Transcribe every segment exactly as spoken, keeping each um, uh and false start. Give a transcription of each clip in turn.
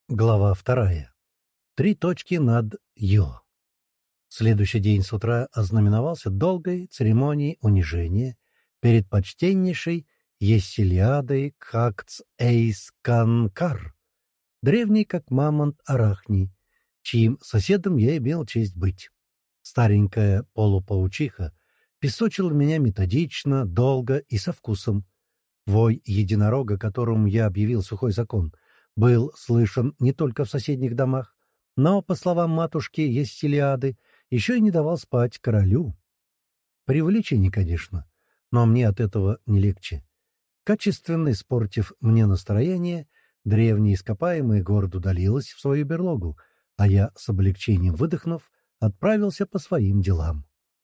Глава вторая. Три точки над «ё». Следующий день с утра ознаменовался долгой церемонией унижения перед почтеннейшей Ессилиадой Кхакц Эйс Канкар, древней как мамонт Арахни, чьим соседом я имел честь быть. Старенькая полупаучиха песочила меня методично, долго и со вкусом. Вой единорога, которому я объявил сухой закон, был слышен не только в соседних домах, но, по словам матушки Ессилиады, еще и не давал спать королю. Преувеличение, конечно, но мне от этого не легче. Качественно испортив мне настроение, древнее ископаемое город удалилось в свою берлогу, а я, с облегчением выдохнув, отправился по своим делам.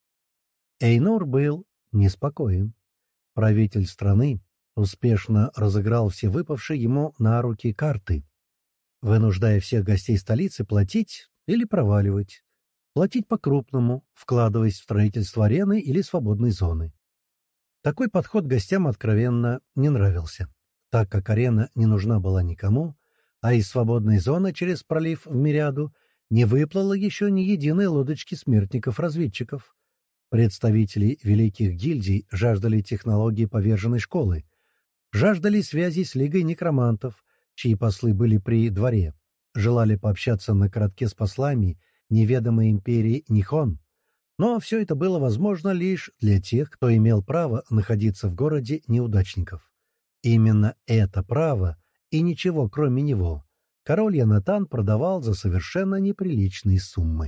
Эйнур был неспокоен. Правитель страны успешно разыграл все выпавшие ему на руки карты, вынуждая всех гостей столицы платить или проваливать. Платить по-крупному, вкладываясь в строительство арены или свободной зоны. Такой подход гостям откровенно не нравился, так как арена не нужна была никому, а из свободной зоны через пролив в Мириаду не выплыло еще ни единой лодочки смертников-разведчиков. Представители великих гильдий жаждали технологии поверженной школы, жаждали связи с Лигой некромантов, чьи послы были при дворе, желали пообщаться на коротке с послами неведомой империи Нихон. Но все это было возможно лишь для тех, кто имел право находиться в городе неудачников. Именно это право и ничего кроме него король Янатан продавал за совершенно неприличные суммы.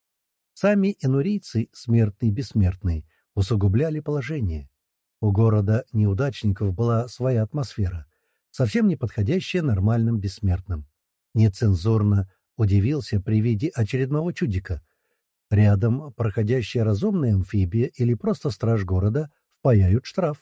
Сами энурийцы, смертные и бессмертные, усугубляли положение. У города неудачников была своя атмосфера, совсем не подходящая нормальным бессмертным. Нецензурно удивился при виде очередного чудика. Рядом проходящая разумная амфибия или просто страж города впаяют штраф.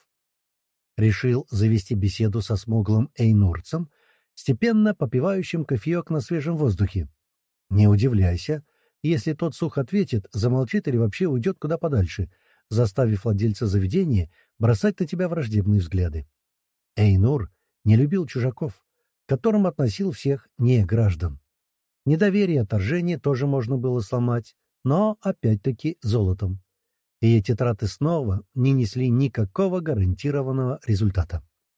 Решил завести беседу со смуглым эйнурцем, степенно попивающим кофеек на свежем воздухе. Не удивляйся, если тот сухо ответит, замолчит или вообще уйдет куда подальше, заставив владельца заведения бросать на тебя враждебные взгляды. Эйнур не любил чужаков, к которым относил всех неграждан. Недоверие и отторжение тоже можно было сломать, но опять-таки золотом. И эти траты снова не несли никакого гарантированного результата.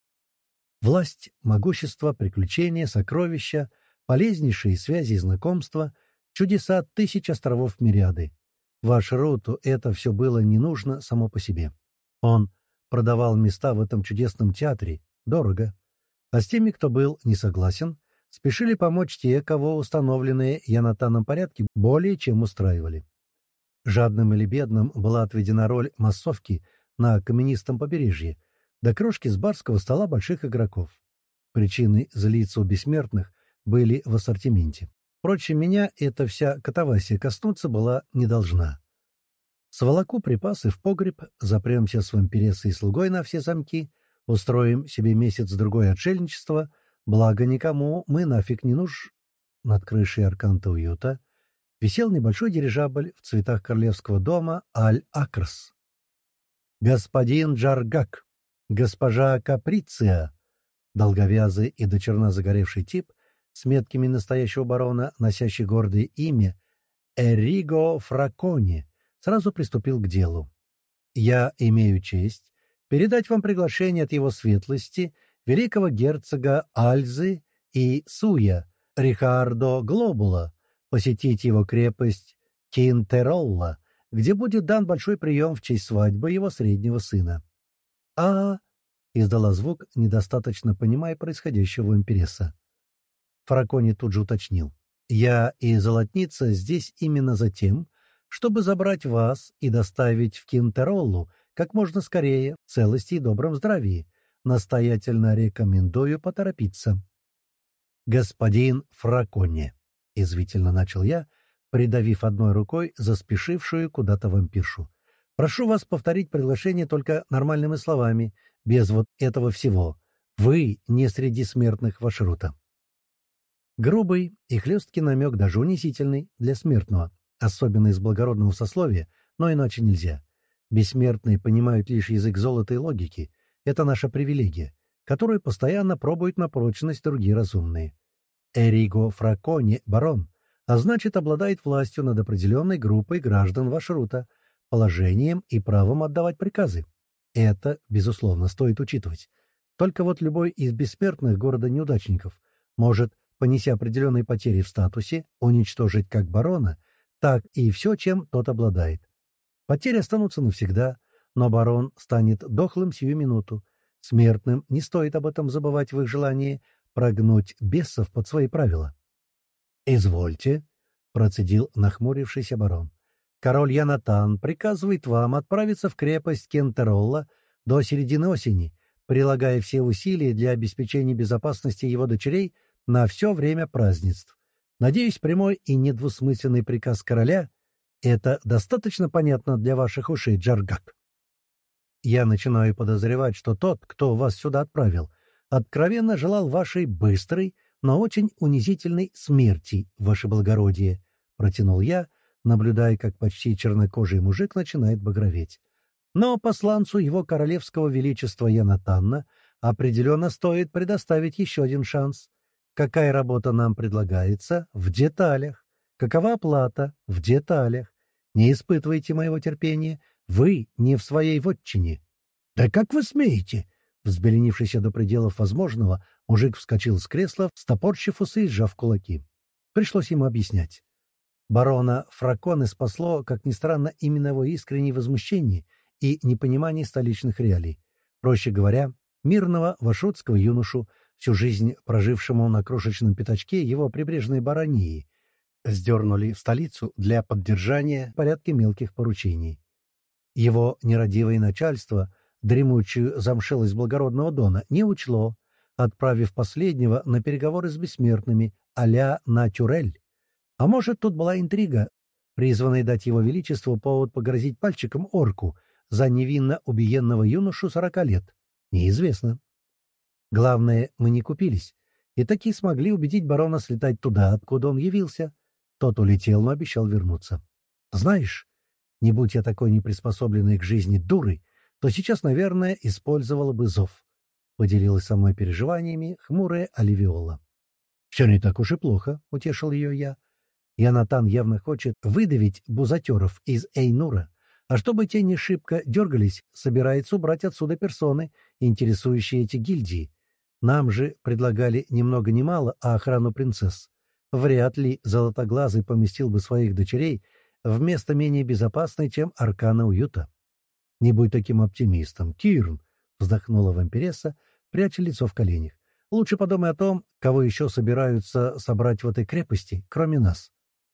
Власть, могущество, приключения, сокровища, полезнейшие связи и знакомства, чудеса тысяч островов Мириады. Вашруту это все было не нужно само по себе. Он продавал места в этом чудесном театре дорого, а с теми, кто был не согласен, спешили помочь те, кого установленные Янатаном порядки более чем устраивали. Жадным или бедным была отведена роль массовки на каменистом побережье, до крошки с барского стола больших игроков. Причины злиться у бессмертных были в ассортименте. Впрочем, меня эта вся катавасия коснуться была не должна. Сволоку припасы в погреб, запремся с вампирессой и слугой на все замки, устроим себе месяц-другой отшельничества, благо никому мы нафиг не нуж. Над крышей Арканта уюта висел небольшой дирижабль в цветах королевского дома Аль-Акрс. Господин Джаргак, госпожа Каприция, долговязый и до черна загоревший тип, с метками настоящего барона, носящий гордое имя Эриго Фракони, сразу приступил к делу. «Я имею честь передать вам приглашение от его светлости, великого герцога Альзы и Суя, Рихардо Глобула, посетить его крепость Кинтеролла, где будет дан большой прием в честь свадьбы его среднего сына». «А...» — издала звук, недостаточно понимая происходящего у импереса. Фракони тут же уточнил. «Я и Золотница здесь именно за тем, чтобы забрать вас и доставить в Кинтероллу как можно скорее, в целости и добром здравии. Настоятельно рекомендую поторопиться». «Господин Фракони», — извительно начал я, придавив одной рукой заспешившую куда-то вампиршу, «прошу вас повторить приглашение только нормальными словами, без вот этого всего. Вы не среди смертных Вашрута». Грубый и хлесткий намек, даже унизительный для смертного, особенно из благородного сословия, но иначе нельзя. Бессмертные понимают лишь язык золота и логики. Это наша привилегия, которую постоянно пробуют на прочность другие разумные. Эриго Фраконе барон, а значит, обладает властью над определенной группой граждан Вашрута, положением и правом отдавать приказы. Это, безусловно, стоит учитывать. Только вот любой из бессмертных города-неудачников может, понеся определенные потери в статусе, уничтожить как барона, так и все, чем тот обладает. Потери останутся навсегда, но барон станет дохлым сию минуту. Смертным не стоит об этом забывать в их желании прогнуть бесов под свои правила. «Извольте», — процедил нахмурившийся барон. «Король Янатан приказывает вам отправиться в крепость Кентеролла до середины осени, прилагая все усилия для обеспечения безопасности его дочерей на все время празднеств. Надеюсь, прямой и недвусмысленный приказ короля — это достаточно понятно для ваших ушей, Джаргак. Я начинаю подозревать, что тот, кто вас сюда отправил, откровенно желал вашей быстрой, но очень унизительной смерти, ваше благородие», — протянул я, наблюдая, как почти чернокожий мужик начинает багроветь. «Но посланцу его королевского величества Янатанна определенно стоит предоставить еще один шанс. Какая работа нам предлагается? В деталях. Какова оплата? В деталях. Не испытывайте моего терпения. Вы не в своей вотчине». «Да как вы смеете?» Взбеленившийся до пределов возможного, мужик вскочил с кресла, стопорщив усы и сжав кулаки. Пришлось ему объяснять. Барона Фраконе спасло, как ни странно, именно его искреннее возмущение и непонимание столичных реалий. Проще говоря, мирного вашутского юношу, всю жизнь прожившему на крошечном пятачке его прибрежной баронии, сдернули в столицу для поддержания порядка мелких поручений. Его нерадивое начальство дремучую замшелость благородного дона не учло, отправив последнего на переговоры с бессмертными а-ля Натюрель. А может, тут была интрига, призванная дать его величеству повод погрозить пальчиком орку за невинно убиенного юношу сорока лет? Неизвестно. Главное, мы не купились, и таки смогли убедить барона слетать туда, откуда он явился. Тот улетел, но обещал вернуться. Знаешь, не будь я такой неприспособленной к жизни дурой, то сейчас, наверное, использовала бы зов. Поделилась со мной переживаниями хмурая Оливиола. «Все не так уж и плохо», — утешил ее я. Янатан явно хочет выдавить бузатеров из Эйнура, а чтобы те не шибко дергались, собирается убрать отсюда персоны, интересующие эти гильдии. Нам же предлагали ни много ни мало, а охрану принцесс. Вряд ли Золотоглазый поместил бы своих дочерей в место менее безопасное, чем Аркана Уюта. «Не будь таким оптимистом, Кирн», — вздохнула вампиресса, пряча лицо в коленях. «Лучше подумай о том, кого еще собираются собрать в этой крепости, кроме нас».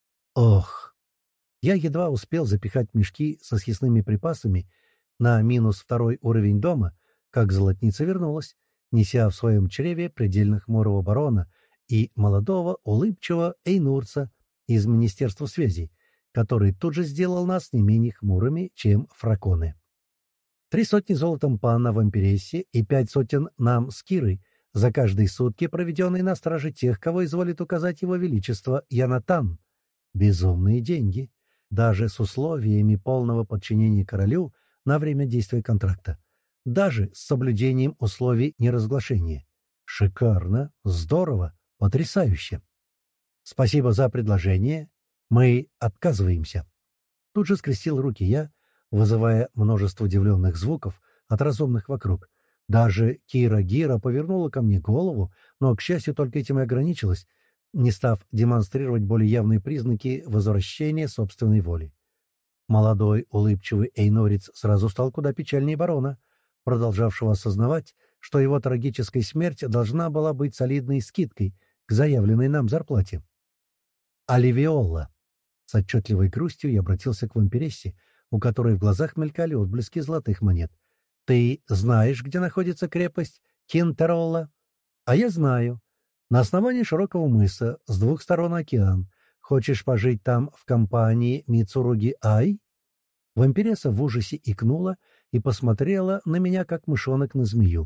Ох! Я едва успел запихать мешки со съестными припасами на минус второй уровень дома, как золотница вернулась, неся в своем чреве предельно хмурого барона и молодого, улыбчивого эйнурца из Министерства связей, который тут же сделал нас не менее хмурыми, чем фраконы. Три сотни золотом пана вампирессе и пять сотен нам с Кирой за каждые сутки, проведенные на страже тех, кого изволит указать его величество Янатан. Безумные деньги, даже с условиями полного подчинения королю на время действия контракта, даже с соблюдением условий неразглашения. Шикарно, здорово, потрясающе. Спасибо за предложение. Мы отказываемся. Тут же скрестил руки я, вызывая множество удивленных звуков от разумных вокруг. Даже Кира Гира повернула ко мне голову, но, к счастью, только этим и ограничилась, не став демонстрировать более явные признаки возвращения собственной воли. Молодой, улыбчивый эйнорец сразу стал куда печальнее барона, продолжавшего осознавать, что его трагическая смерть должна была быть солидной скидкой к заявленной нам зарплате. «Оливиола!» С отчетливой грустью я обратился к вампирессе, у которой в глазах мелькали отблески золотых монет. «Ты знаешь, где находится крепость Кентеролла?» «А я знаю. На основании широкого мыса, с двух сторон океан. Хочешь пожить там в компании Мицуруги-Ай?» Вампиресса в ужасе икнула и посмотрела на меня, как мышонок на змею.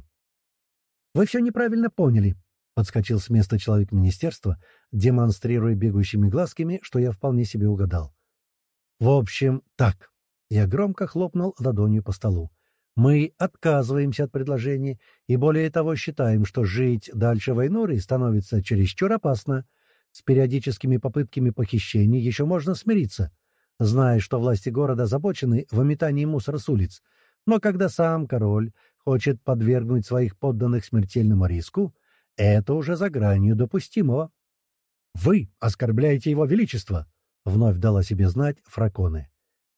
«Вы все неправильно поняли», — подскочил с места человек министерства, демонстрируя бегущими глазками, что я вполне себе угадал. «В общем, так». Я громко хлопнул ладонью по столу. Мы отказываемся от предложения и, более того, считаем, что жить дальше в Айнуре становится чересчур опасно. С периодическими попытками похищений еще можно смириться, зная, что власти города озабочены выметанием мусора с улиц. Но когда сам король хочет подвергнуть своих подданных смертельному риску, это уже за гранью допустимого. «Вы оскорбляете его величество!» — вновь дала себе знать Фраконе.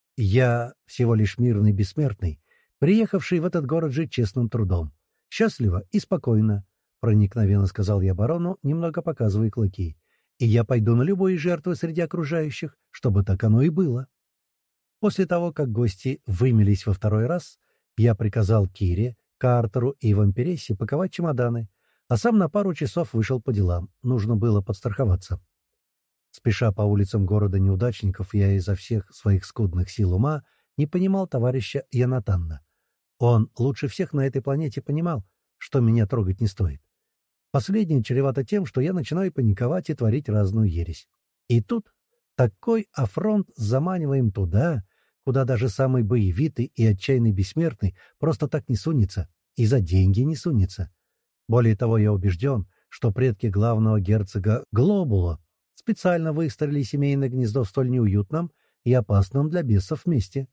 «Я всего лишь мирный бессмертный, приехавший в этот город жить честным трудом. Счастливо и спокойно», — проникновенно сказал я барону, немного показывая клыки. «И я пойду на любые жертвы среди окружающих, чтобы так оно и было». После того, как гости вымелись во второй раз, я приказал Кире, Картеру и вампирессе паковать чемоданы, а сам на пару часов вышел по делам. Нужно было подстраховаться. Спеша по улицам города неудачников, я изо всех своих скудных сил ума не понимал товарища Янатанна. Он лучше всех на этой планете понимал, что меня трогать не стоит. Последнее чревато тем, что я начинаю паниковать и творить разную ересь. И тут такой афронт заманиваем туда, куда даже самый боевитый и отчаянный бессмертный просто так не сунется, и за деньги не сунется. Более того, я убежден, что предки главного герцога Глобула специально выстроили семейное гнездо в столь неуютном и опасном для бесов месте.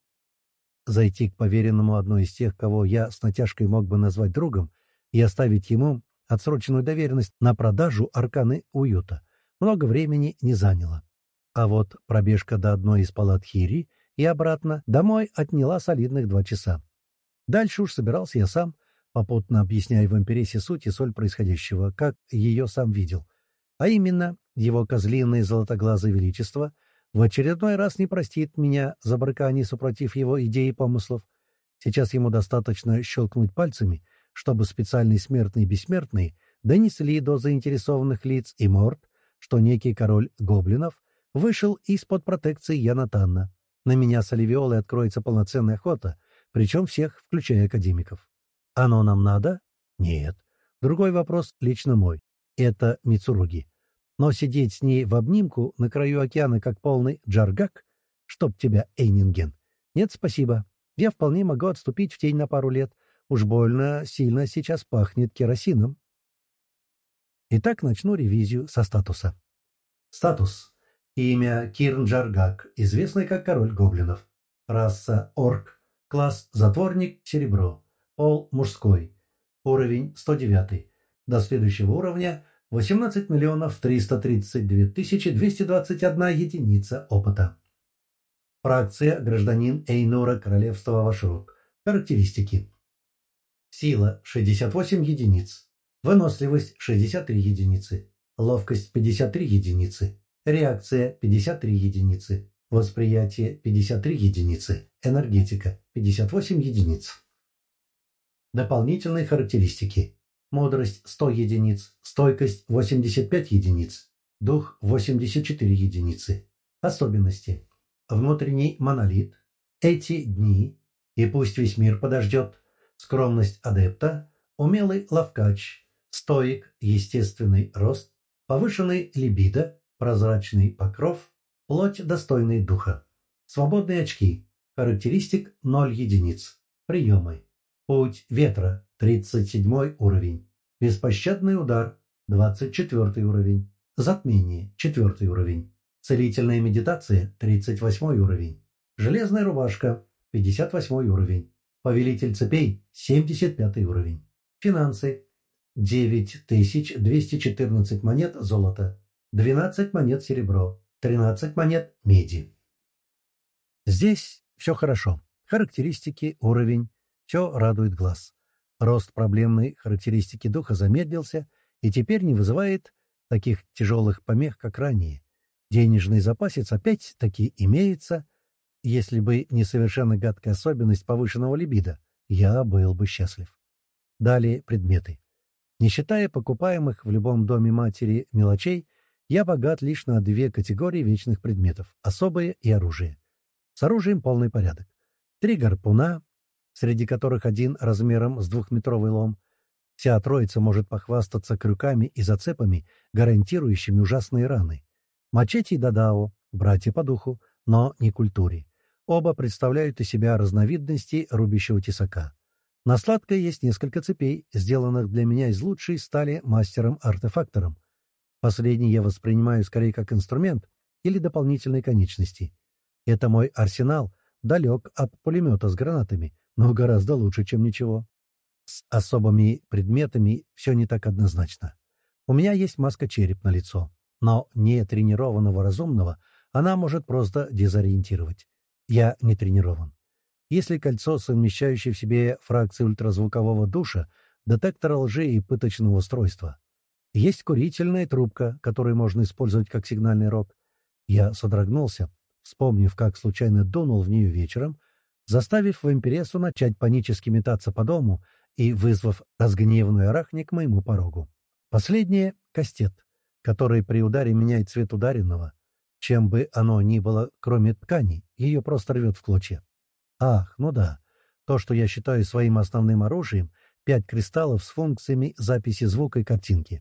Зайти к поверенному одной из тех, кого я с натяжкой мог бы назвать другом, и оставить ему отсроченную доверенность на продажу арканы уюта много времени не заняло. А вот пробежка до одной из палат Хири и обратно домой отняла солидных два часа. Дальше уж собирался я сам, попутно объясняя вампиресе суть и соль происходящего, как ее сам видел. А именно, его козлиное золотоглазое величество в очередной раз не простит меня за брыкание супротив его идей и помыслов. Сейчас ему достаточно щелкнуть пальцами, чтобы специальные смертные и бессмертные донесли до заинтересованных лиц и морд, что некий король гоблинов вышел из-под протекции Янатанна. На меня с Оливиолой откроется полноценная охота, причем всех, включая академиков. Оно нам надо? Нет. Другой вопрос лично мой. Это Мицуруги. Но сидеть с ней в обнимку на краю океана, как полный джаргак, чтоб тебя, Эйнинген, нет, спасибо. Я вполне могу отступить в тень на пару лет. Уж больно сильно сейчас пахнет керосином. Итак, начну ревизию со статуса. Статус. Имя Кирн Джаргак, известный как король гоблинов. Раса орк. Класс затворник, серебро. Пол мужской. Уровень сто девять. До следующего уровня восемнадцать миллионов триста тридцать две тысячи двести двадцать одна единица опыта. Фракция гражданин Эйнура, королевства Вашрук. Характеристики. Сила шестьдесят восемь единиц. Выносливость шестьдесят три единицы. Ловкость пятьдесят три единицы. Реакция пятьдесят три единицы. Восприятие пятьдесят три единицы. Энергетика пятьдесят восемь единиц. Дополнительные характеристики. Мудрость сто единиц. Стойкость восемьдесят пять единиц. Дух восемьдесят четыре единицы. Особенности. Внутренний монолит. Эти дни. И пусть весь мир подождет. Скромность адепта. Умелый ловкач. Стоик. Естественный рост. Повышенный либидо. Прозрачный покров. Плоть достойной духа. Свободные очки. Характеристик ноль единиц. Приемы. Путь ветра. тридцать седьмой уровень. Беспощадный удар. двадцать четвёртый уровень. Затмение. четвёртый уровень. Целительная медитация. тридцать восьмой уровень. Железная рубашка. пятьдесят восьмой уровень. Повелитель цепей. семьдесят пятый уровень. Финансы. девять тысяч двести четырнадцать монет золота. двенадцать монет серебро. тринадцать монет меди. Здесь все хорошо. Характеристики, уровень. Все радует глаз. Рост проблемной характеристики духа замедлился и теперь не вызывает таких тяжелых помех, как ранее. Денежный запасец опять-таки имеется. Если бы не совершенно гадкая особенность повышенного либидо, я был бы счастлив. Далее предметы. Не считая покупаемых в любом доме матери мелочей, я богат лишь на две категории вечных предметов — особое и оружие. С оружием полный порядок. Три гарпуна, среди которых один размером с двухметровый лом. Вся троица может похвастаться крюками и зацепами, гарантирующими ужасные раны. Мачете и дадао, братья по духу, но не культуре. Оба представляют из себя разновидности рубящего тесака. На сладкое есть несколько цепей, сделанных для меня из лучшей стали мастером-артефактором. Последний я воспринимаю скорее как инструмент или дополнительные конечности. Это мой арсенал, далек от пулемета с гранатами, но гораздо лучше, чем ничего. С особыми предметами все не так однозначно. У меня есть маска-череп на лицо, но не тренированного разумного она может просто дезориентировать. Я не тренирован. Если кольцо, совмещающее в себе фракции ультразвукового душа, детектора лжи и пыточного устройства. Есть курительная трубка, которую можно использовать как сигнальный рог. Я содрогнулся, вспомнив, как случайно дунул в нее вечером, заставив вампирессу начать панически метаться по дому и вызвав разгневанную арахни к моему порогу. Последнее — кастет, который при ударе меняет цвет ударенного. Чем бы оно ни было, кроме ткани, ее просто рвет в клочья. Ах, ну да, то, что я считаю своим основным оружием — пять кристаллов с функциями записи звука и картинки.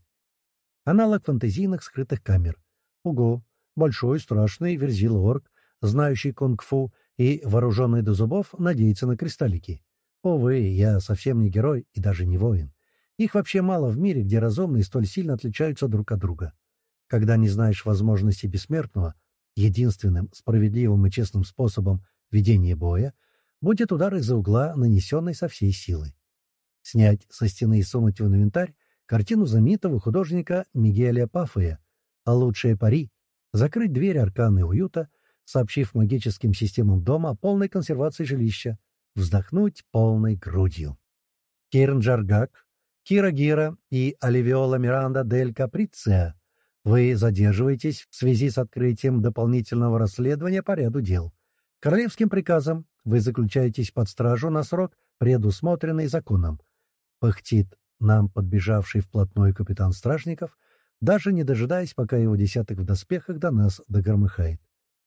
Аналог фантазийных скрытых камер. Ого, большой страшный верзила-орк, знающий кунг-фу и вооруженный до зубов, надеется на кристаллики. Увы, я совсем не герой и даже не воин. Их вообще мало в мире, где разумные столь сильно отличаются друг от друга. Когда не знаешь возможностей бессмертного, единственным справедливым и честным способом ведения боя будет удар из-за угла, нанесенный со всей силы. Снять со стены и сунуть в инвентарь картину знаменитого художника Мигеля Паффея, а лучшее пари — закрыть дверь арканы уюта, сообщив магическим системам дома о полной консервации жилища, вздохнуть полной грудью. Кейрн Джаргак, Кира Гира и Оливиола Миранда дель Каприция, вы задерживаетесь в связи с открытием дополнительного расследования по ряду дел. Королевским приказом вы заключаетесь под стражу на срок, предусмотренный законом. Пыхтит нам подбежавший вплотную капитан стражников, даже не дожидаясь, пока его десяток в доспехах до нас догромыхает.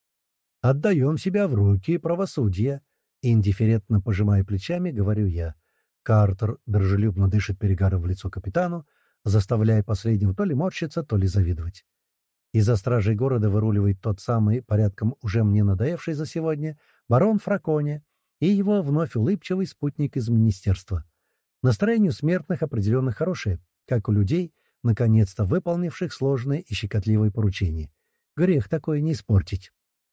«Отдаем себя в руки правосудия», — индифферентно пожимая плечами, говорю я. Картер дружелюбно дышит перегаром в лицо капитану, заставляя последнего то ли морщиться, то ли завидовать. Из-за стражей города выруливает тот самый, порядком уже мне надоевший за сегодня, барон Фраконе и его вновь улыбчивый спутник из министерства. Настроение у смертных определенно хорошее, как у людей, наконец-то выполнивших сложные и щекотливые поручения. Грех такое не испортить.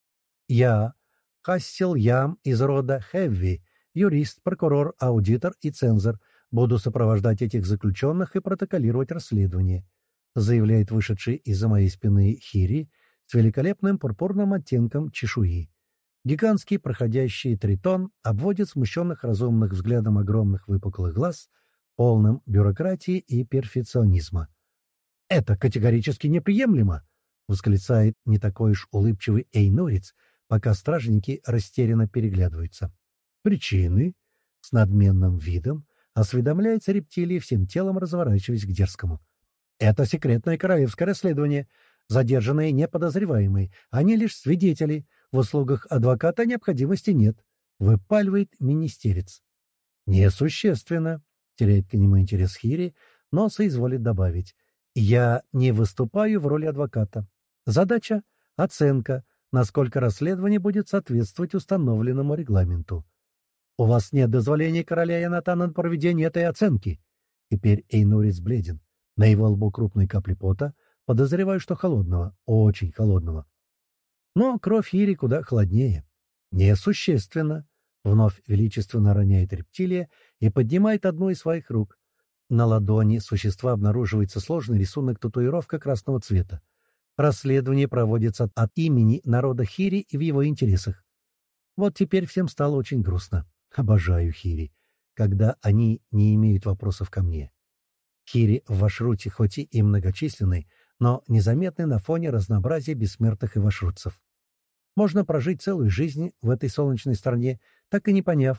Я, Кассел Ям из рода Хэвви, юрист, прокурор, аудитор и цензор, буду сопровождать этих заключенных и протоколировать расследование, заявляет вышедший из-за моей спины Хири с великолепным пурпурным оттенком чешуи. Гигантский проходящий тритон обводит смущенных разумных взглядом огромных выпуклых глаз, полным бюрократии и перфекционизма. «Это категорически неприемлемо!» — восклицает не такой уж улыбчивый Эйнорец, пока стражники растерянно переглядываются. «Причины?» — с надменным видом осведомляется рептилия, всем телом разворачиваясь к дерзкому. «Это секретное королевское расследование. Задержанные неподозреваемые. Они лишь свидетели. В услугах адвоката необходимости нет», — выпаливает министерец. «Несущественно», — теряет к нему интерес Хири, но соизволит добавить. «Я не выступаю в роли адвоката. Задача — оценка, насколько расследование будет соответствовать установленному регламенту. У вас нет дозволения короля Янатана на проведение этой оценки». Теперь Эйнорец бледен. На его лбу крупные капли пота. Подозреваю, что холодного, очень холодного. Но кровь Хири куда холоднее. «Несущественно», — вновь величественно роняет рептилия и поднимает одну из своих рук. На ладони существа обнаруживается сложный рисунок татуировка красного цвета. Расследование проводится от имени народа Хири и в его интересах. Вот теперь всем стало очень грустно. Обожаю Хири, когда они не имеют вопросов ко мне. Хири в Вашруте хоть и многочисленный, но незаметный на фоне разнообразия бессмертных и вашрутцев. Можно прожить целую жизнь в этой солнечной стране, так и не поняв,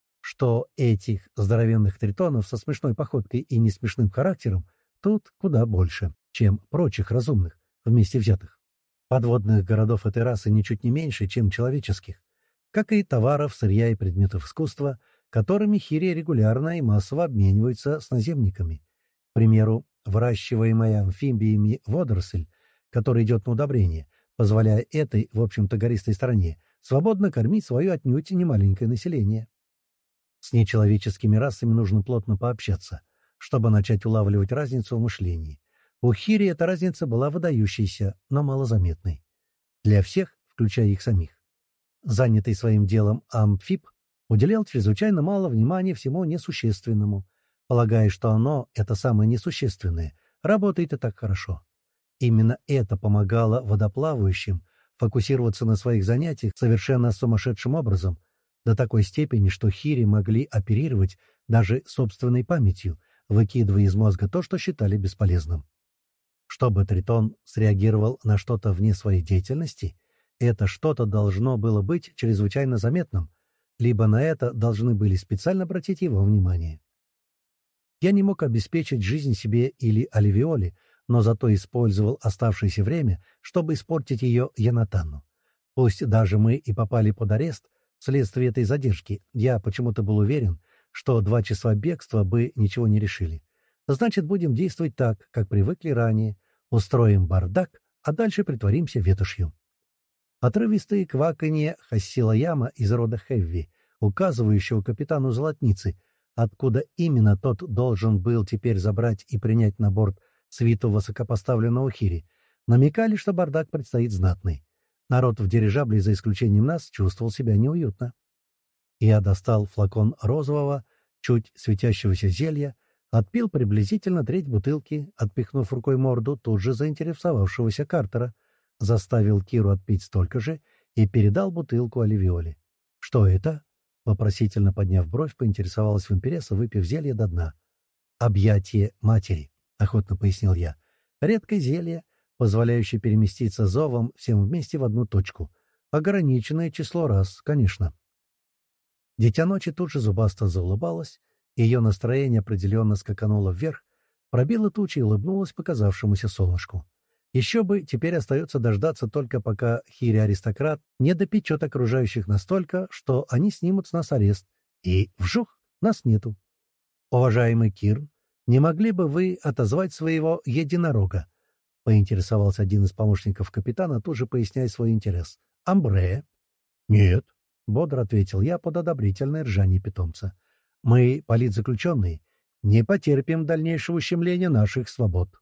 что этих здоровенных тритонов со смешной походкой и несмешным характером тут куда больше, чем прочих разумных, вместе взятых. Подводных городов этой расы ничуть не меньше, чем человеческих, как и товаров, сырья и предметов искусства, которыми хири регулярно и массово обмениваются с наземниками. К примеру, выращиваемая амфибиями водоросль, которая идет на удобрение, позволяя этой, в общем-то, гористой стране свободно кормить свое отнюдь немаленькое население. С нечеловеческими расами нужно плотно пообщаться, чтобы начать улавливать разницу в мышлении. У Хири эта разница была выдающейся, но малозаметной. Для всех, включая их самих. Занятый своим делом амфиб уделял чрезвычайно мало внимания всему несущественному, полагая, что оно, это самое несущественное, работает и так хорошо. Именно это помогало водоплавающим фокусироваться на своих занятиях совершенно сумасшедшим образом, до такой степени, что хири могли оперировать даже собственной памятью, выкидывая из мозга то, что считали бесполезным. Чтобы Тритон среагировал на что-то вне своей деятельности, это что-то должно было быть чрезвычайно заметным, либо на это должны были специально обратить его внимание. Я не мог обеспечить жизнь себе или Оливиоле, но зато использовал оставшееся время, чтобы испортить ее Янатану. Пусть даже мы и попали под арест вследствие этой задержки, я почему-то был уверен, что два часа бегства бы ничего не решили. Значит, будем действовать так, как привыкли ранее, устроим бардак, а дальше притворимся ветошью. Отрывистые кваканье Хассилаяма из рода Хевви, указывающего капитану Золотницы, откуда именно тот должен был теперь забрать и принять на борт свиту высокопоставленного хири, намекали, что бардак предстоит знатный. Народ в дирижабле, за исключением нас, чувствовал себя неуютно. Я достал флакон розового, чуть светящегося зелья, отпил приблизительно треть бутылки, отпихнув рукой морду тут же заинтересовавшегося Картера, заставил Киру отпить столько же и передал бутылку Оливиоле. «Что это?» — вопросительно подняв бровь, поинтересовалась вампиресса, выпив зелье до дна. «Объятие матери», — охотно пояснил я. «Редкое зелье, позволяющее переместиться зовом всем вместе в одну точку. Ограниченное число раз, конечно». Дитя ночи тут же зубасто заулыбалась, и ее настроение определенно скакануло вверх, пробило тучи и улыбнулось показавшемуся солнышку. Еще бы, теперь остается дождаться только пока хири-аристократ не допечет окружающих настолько, что они снимут с нас арест. И, вжух, нас нету. «Уважаемый Кир, не могли бы вы отозвать своего единорога?» — поинтересовался один из помощников капитана, тут же поясняя свой интерес. «Амбре?» «Нет», — бодро ответил я под одобрительное ржание питомца. «Мы, политзаключенные, не потерпим дальнейшего ущемления наших свобод».